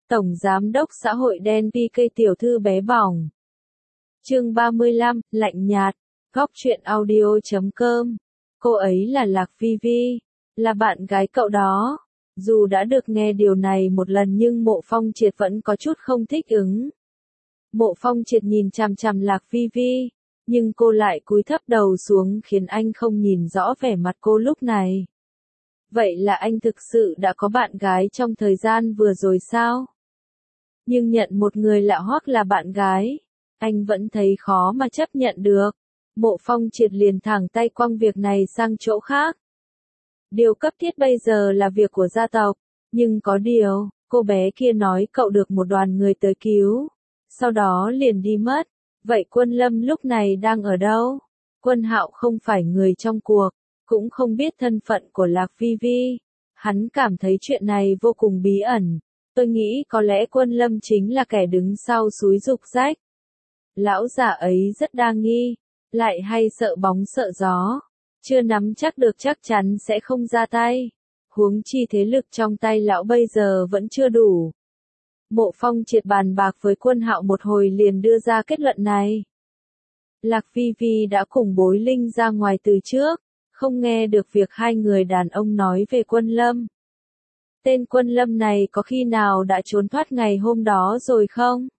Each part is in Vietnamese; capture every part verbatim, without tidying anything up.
Tổng Giám đốc xã hội đen pê ca tiểu thư bé bỏng. Chương ba mươi lăm, lạnh nhạt, góc truyện audio chấm com. Cô ấy là Lạc Phi Vi, là bạn gái cậu đó. Dù đã được nghe điều này một lần nhưng Mộ Phong Triệt vẫn có chút không thích ứng. Mộ Phong Triệt nhìn chằm chằm Lạc Phi Vi, nhưng cô lại cúi thấp đầu xuống khiến anh không nhìn rõ vẻ mặt cô lúc này. Vậy là anh thực sự đã có bạn gái trong thời gian vừa rồi sao? Nhưng nhận một người lạ hoắc là bạn gái, anh vẫn thấy khó mà chấp nhận được. Mộ Phong Triệt liền thẳng tay quăng việc này sang chỗ khác. Điều cấp thiết bây giờ là việc của gia tộc, nhưng có điều, cô bé kia nói cậu được một đoàn người tới cứu, sau đó liền đi mất. Vậy Quân Lâm lúc này đang ở đâu? Quân Hạo không phải người trong cuộc, cũng không biết thân phận của Lạc Phi Vi. Hắn cảm thấy chuyện này vô cùng bí ẩn. Tôi nghĩ có lẽ Quân Lâm chính là kẻ đứng sau xúi giục rách. Lão già ấy rất đa nghi, lại hay sợ bóng sợ gió, chưa nắm chắc được chắc chắn sẽ không ra tay. Huống chi thế lực trong tay lão bây giờ vẫn chưa đủ. Mộ Phong Triệt bàn bạc với Quân Hạo một hồi liền đưa ra kết luận này. Lạc Phi Vi đã cùng Bối Linh ra ngoài từ trước, không nghe được việc hai người đàn ông nói về Quân Lâm. Tên Quân Lâm này có khi nào đã trốn thoát ngày hôm đó rồi không?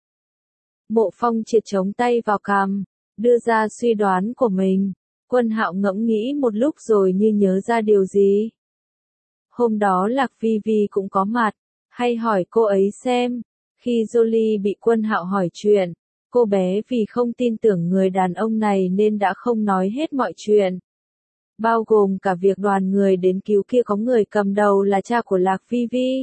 Mộ Phong Triệt chống tay vào cằm, đưa ra suy đoán của mình. Quân Hạo ngẫm nghĩ một lúc rồi như nhớ ra điều gì. Hôm đó Lạc Phi Vi cũng có mặt, hay hỏi cô ấy xem. Khi Jolie bị Quân Hạo hỏi chuyện, cô bé vì không tin tưởng người đàn ông này nên đã không nói hết mọi chuyện. Bao gồm cả việc đoàn người đến cứu kia có người cầm đầu là cha của Lạc Phi Vi.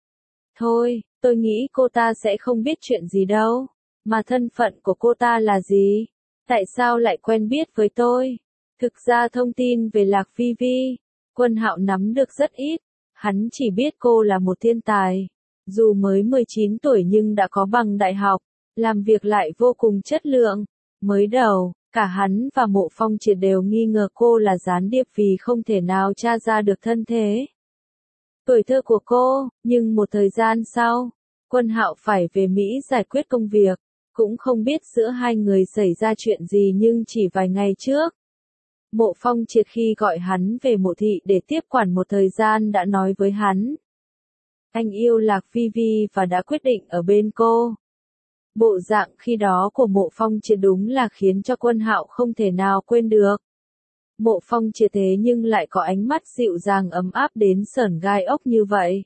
Thôi, tôi nghĩ cô ta sẽ không biết chuyện gì đâu. Mà thân phận của cô ta là gì? Tại sao lại quen biết với tôi? Thực ra thông tin về Lạc Phi Vi, Quân Hạo nắm được rất ít. Hắn chỉ biết cô là một thiên tài. Dù mới mười chín tuổi nhưng đã có bằng đại học, làm việc lại vô cùng chất lượng. Mới đầu, cả hắn và Mộ Phong Triệt đều nghi ngờ cô là gián điệp vì không thể nào tra ra được thân thế, tuổi thơ của cô, nhưng một thời gian sau, Quân Hạo phải về Mỹ giải quyết công việc, cũng không biết giữa hai người xảy ra chuyện gì nhưng chỉ vài ngày trước. Mộ Phong Triệt khi gọi hắn về Mộ Thị để tiếp quản một thời gian đã nói với hắn. Anh yêu Lạc Phi Vi và đã quyết định ở bên cô. Bộ dạng khi đó của Mộ Phong Triệt đúng là khiến cho Quân Hạo không thể nào quên được. Mộ Phong Triệt thế nhưng lại có ánh mắt dịu dàng ấm áp đến sởn gai ốc như vậy.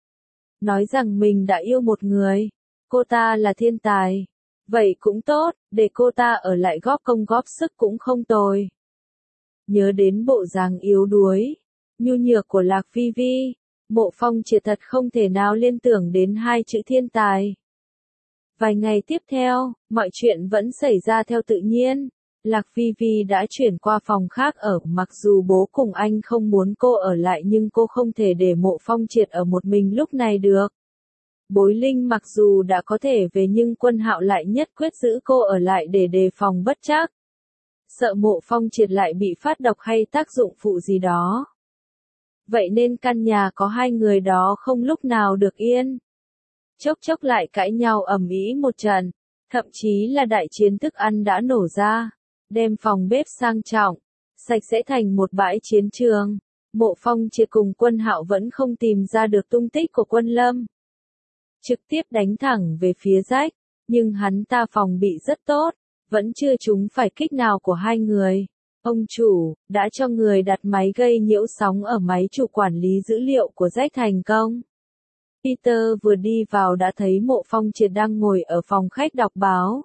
Nói rằng mình đã yêu một người, cô ta là thiên tài. Vậy cũng tốt, để cô ta ở lại góp công góp sức cũng không tồi. Nhớ đến bộ dáng yếu đuối, nhu nhược của Lạc Phi Vi, Mộ Phong Triệt thật không thể nào liên tưởng đến hai chữ thiên tài. Vài ngày tiếp theo, mọi chuyện vẫn xảy ra theo tự nhiên. Lạc Phi Vi đã chuyển qua phòng khác ở, mặc dù bố cùng anh không muốn cô ở lại nhưng cô không thể để Mộ Phong Triệt ở một mình lúc này được. Bối Linh mặc dù đã có thể về nhưng Quân Hạo lại nhất quyết giữ cô ở lại để đề phòng bất trắc. Sợ Mộ Phong Triệt lại bị phát độc hay tác dụng phụ gì đó. Vậy nên căn nhà có hai người đó không lúc nào được yên. Chốc chốc lại cãi nhau ầm ĩ một trận, thậm chí là đại chiến thức ăn đã nổ ra, đem phòng bếp sang trọng, sạch sẽ thành một bãi chiến trường. Mộ Phong Triệt cùng Quân Hạo vẫn không tìm ra được tung tích của Quân Lâm. Trực tiếp đánh thẳng về phía rách, nhưng hắn ta phòng bị rất tốt, vẫn chưa trúng phải kích nào của hai người. Ông chủ, đã cho người đặt máy gây nhiễu sóng ở máy chủ quản lý dữ liệu của rách thành công. Peter vừa đi vào đã thấy Mộ Phong Triệt đang ngồi ở phòng khách đọc báo.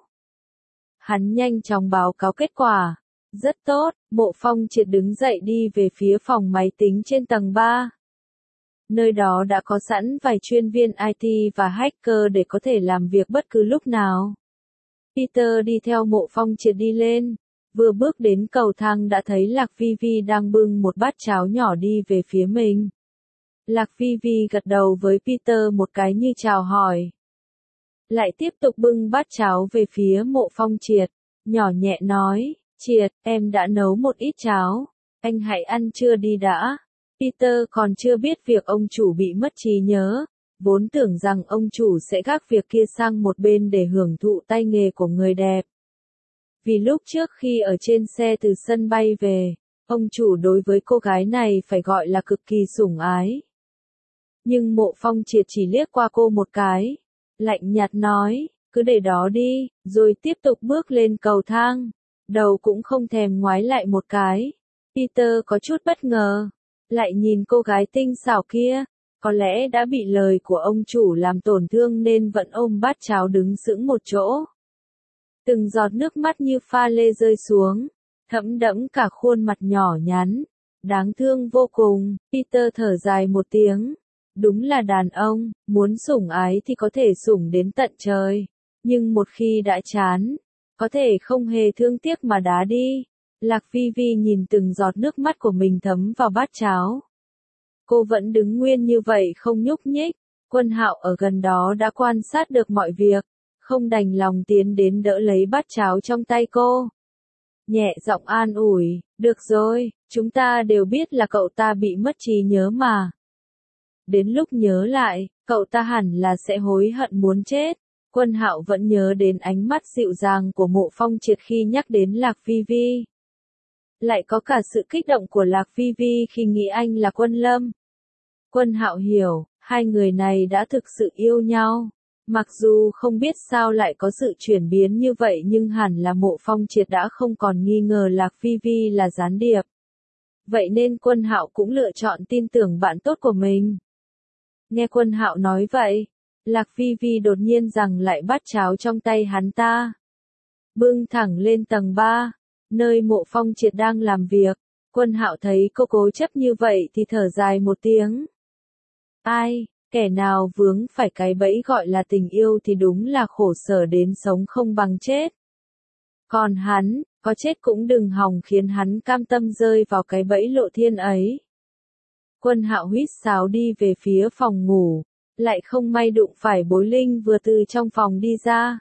Hắn nhanh chóng báo cáo kết quả. Rất tốt, Mộ Phong Triệt đứng dậy đi về phía phòng máy tính trên tầng ba. Nơi đó đã có sẵn vài chuyên viên i tê và hacker để có thể làm việc bất cứ lúc nào. Peter đi theo Mộ Phong Triệt đi lên. Vừa bước đến cầu thang đã thấy Lạc Phi Vi đang bưng một bát cháo nhỏ đi về phía mình. Lạc Phi Vi gật đầu với Peter một cái như chào hỏi. Lại tiếp tục bưng bát cháo về phía Mộ Phong Triệt, nhỏ nhẹ nói, Triệt, em đã nấu một ít cháo, anh hãy ăn chưa đi đã. Peter còn chưa biết việc ông chủ bị mất trí nhớ, vốn tưởng rằng ông chủ sẽ gác việc kia sang một bên để hưởng thụ tay nghề của người đẹp. Vì lúc trước khi ở trên xe từ sân bay về, ông chủ đối với cô gái này phải gọi là cực kỳ sủng ái. Nhưng Mộ Phong Triệt chỉ liếc qua cô một cái, lạnh nhạt nói, cứ để đó đi, rồi tiếp tục bước lên cầu thang, đầu cũng không thèm ngoái lại một cái. Peter có chút bất ngờ, lại nhìn cô gái tinh xảo kia, có lẽ đã bị lời của ông chủ làm tổn thương nên vẫn ôm bát cháo đứng sững một chỗ. Từng giọt nước mắt như pha lê rơi xuống, thấm đẫm cả khuôn mặt nhỏ nhắn, đáng thương vô cùng. Peter thở dài một tiếng, đúng là đàn ông, muốn sủng ái thì có thể sủng đến tận trời, nhưng một khi đã chán, có thể không hề thương tiếc mà đá đi. Lạc Phi Vi nhìn từng giọt nước mắt của mình thấm vào bát cháo. Cô vẫn đứng nguyên như vậy không nhúc nhích. Quân Hạo ở gần đó đã quan sát được mọi việc, không đành lòng tiến đến đỡ lấy bát cháo trong tay cô. Nhẹ giọng an ủi, được rồi, chúng ta đều biết là cậu ta bị mất trí nhớ mà. Đến lúc nhớ lại, cậu ta hẳn là sẽ hối hận muốn chết. Quân Hạo vẫn nhớ đến ánh mắt dịu dàng của Mộ Phong Triệt khi nhắc đến Lạc Phi Vi. Lại có cả sự kích động của Lạc Phi Vi khi nghĩ anh là Quân Lâm. Quân Hạo hiểu, hai người này đã thực sự yêu nhau. Mặc dù không biết sao lại có sự chuyển biến như vậy nhưng hẳn là Mộ Phong Triệt đã không còn nghi ngờ Lạc Phi Vi là gián điệp. Vậy nên Quân Hạo cũng lựa chọn tin tưởng bạn tốt của mình. Nghe Quân Hạo nói vậy, Lạc Phi Vi đột nhiên giằng lại bát cháo trong tay hắn ta. Bưng thẳng lên tầng ba, nơi Mộ Phong Triệt đang làm việc. Quân Hạo thấy cô cố chấp như vậy thì thở dài một tiếng. Ai, kẻ nào vướng phải cái bẫy gọi là tình yêu thì đúng là khổ sở đến sống không bằng chết. Còn hắn, có chết cũng đừng hòng khiến hắn cam tâm rơi vào cái bẫy lộ thiên ấy. Quân Hạo huýt sáo đi về phía phòng ngủ, lại không may đụng phải Bối Linh vừa từ trong phòng đi ra.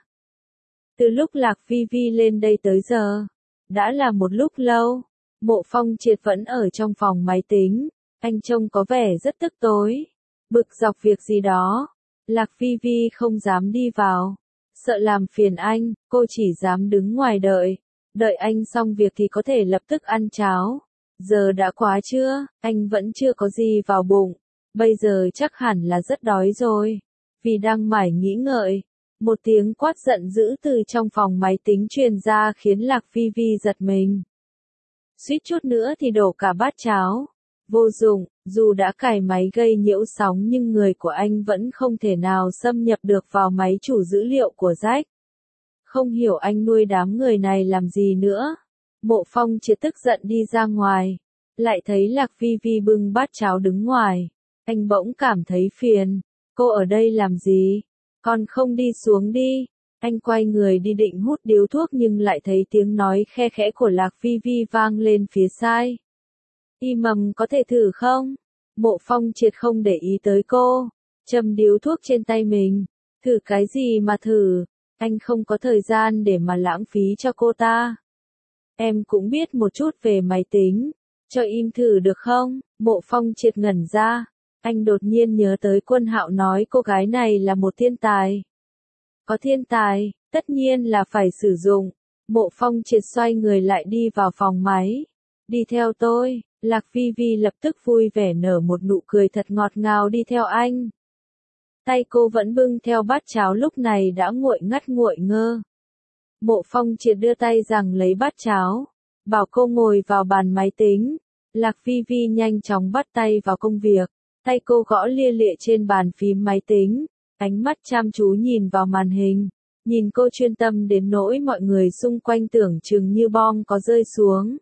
Từ lúc Lạc Phi Vi lên đây tới giờ, đã là một lúc lâu. Mộ Phong Triệt vẫn ở trong phòng máy tính, anh trông có vẻ rất tức tối, bực dọc việc gì đó. Lạc Phi Vi không dám đi vào, sợ làm phiền anh, cô chỉ dám đứng ngoài đợi, đợi anh xong việc thì có thể lập tức ăn cháo. Giờ đã quá trưa, anh vẫn chưa có gì vào bụng, bây giờ chắc hẳn là rất đói rồi. Vì đang mải nghĩ ngợi, một tiếng quát giận dữ từ trong phòng máy tính truyền ra khiến Lạc Phi Vi giật mình. Suýt chút nữa thì đổ cả bát cháo. Vô dụng, dù đã cài máy gây nhiễu sóng nhưng người của anh vẫn không thể nào xâm nhập được vào máy chủ dữ liệu của Jack. Không hiểu anh nuôi đám người này làm gì nữa. Mộ Phong Triệt tức giận đi ra ngoài, lại thấy Lạc Phi Vi bưng bát cháo đứng ngoài. Anh bỗng cảm thấy phiền. Cô ở đây làm gì? Còn không đi xuống đi. Anh quay người đi định hút điếu thuốc nhưng lại thấy tiếng nói khe khẽ của Lạc Phi Vi vang lên phía sai. Y Mầm có thể thử không? Mộ Phong Triệt không để ý tới cô, châm điếu thuốc trên tay mình. Thử cái gì mà thử? Anh không có thời gian để mà lãng phí cho cô ta. Em cũng biết một chút về máy tính, cho im thử được không? Mộ Phong Triệt ngẩn ra, anh đột nhiên nhớ tới Quân Hạo nói cô gái này là một thiên tài. Có thiên tài, tất nhiên là phải sử dụng. Mộ Phong Triệt xoay người lại đi vào phòng máy. Đi theo tôi. Lạc Phi Vi lập tức vui vẻ nở một nụ cười thật ngọt ngào đi theo anh. Tay cô vẫn bưng theo bát cháo lúc này đã nguội ngắt nguội ngơ. Mộ Phong Triệt đưa tay giằng lấy bát cháo, bảo cô ngồi vào bàn máy tính. Lạc Phi Vi nhanh chóng bắt tay vào công việc, tay cô gõ lia lịa trên bàn phím máy tính, ánh mắt chăm chú nhìn vào màn hình, nhìn cô chuyên tâm đến nỗi mọi người xung quanh tưởng chừng như bom có rơi xuống.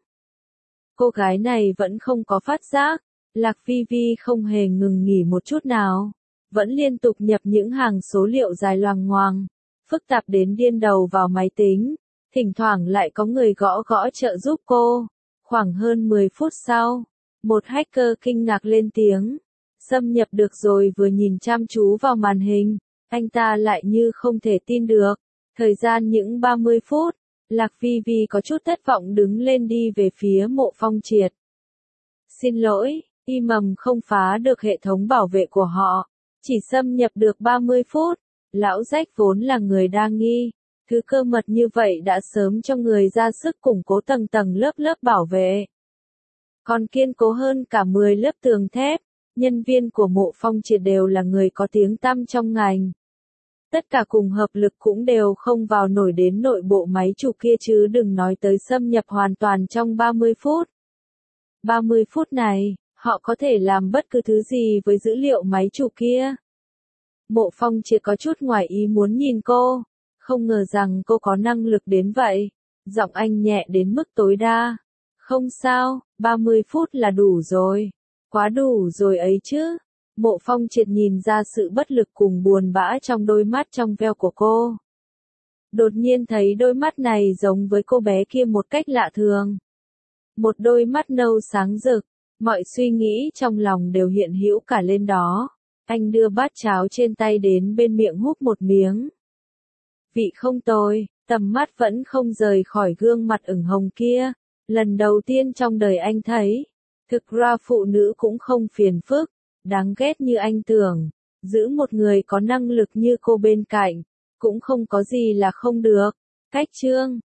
Cô gái này vẫn không có phát giác, Lạc Phi Vi không hề ngừng nghỉ một chút nào, vẫn liên tục nhập những hàng số liệu dài loằng ngoằng, phức tạp đến điên đầu vào máy tính, thỉnh thoảng lại có người gõ gõ trợ giúp cô. Khoảng hơn mười phút sau, một hacker kinh ngạc lên tiếng, xâm nhập được rồi. Vừa nhìn chăm chú vào màn hình, anh ta lại như không thể tin được, thời gian những ba mươi phút. Lạc Phi Vi có chút thất vọng đứng lên đi về phía Mộ Phong Triệt. Xin lỗi, Y Mầm không phá được hệ thống bảo vệ của họ. Chỉ xâm nhập được ba mươi phút, lão rách vốn là người đa nghi. Thứ cơ mật như vậy đã sớm cho người ra sức củng cố tầng tầng lớp lớp bảo vệ. Còn kiên cố hơn cả mười lớp tường thép, nhân viên của Mộ Phong Triệt đều là người có tiếng tăm trong ngành. Tất cả cùng hợp lực cũng đều không vào nổi đến nội bộ máy chủ kia chứ đừng nói tới xâm nhập hoàn toàn trong ba mươi phút. ba mươi phút này, họ có thể làm bất cứ thứ gì với dữ liệu máy chủ kia. Mộ Phong Triệt có chút ngoài ý muốn nhìn cô, không ngờ rằng cô có năng lực đến vậy. Giọng anh nhẹ đến mức tối đa. Không sao, ba mươi phút là đủ rồi. Quá đủ rồi ấy chứ. Mộ Phong Triệt nhìn ra sự bất lực cùng buồn bã trong đôi mắt trong veo của cô. Đột nhiên thấy đôi mắt này giống với cô bé kia một cách lạ thường. Một đôi mắt nâu sáng rực, mọi suy nghĩ trong lòng đều hiện hữu cả lên đó. Anh đưa bát cháo trên tay đến bên miệng húp một miếng. Vị không tồi, tầm mắt vẫn không rời khỏi gương mặt ửng hồng kia. Lần đầu tiên trong đời anh thấy, thực ra phụ nữ cũng không phiền phức, đáng ghét như anh tưởng. Giữ một người có năng lực như cô bên cạnh, cũng không có gì là không được. Cách chương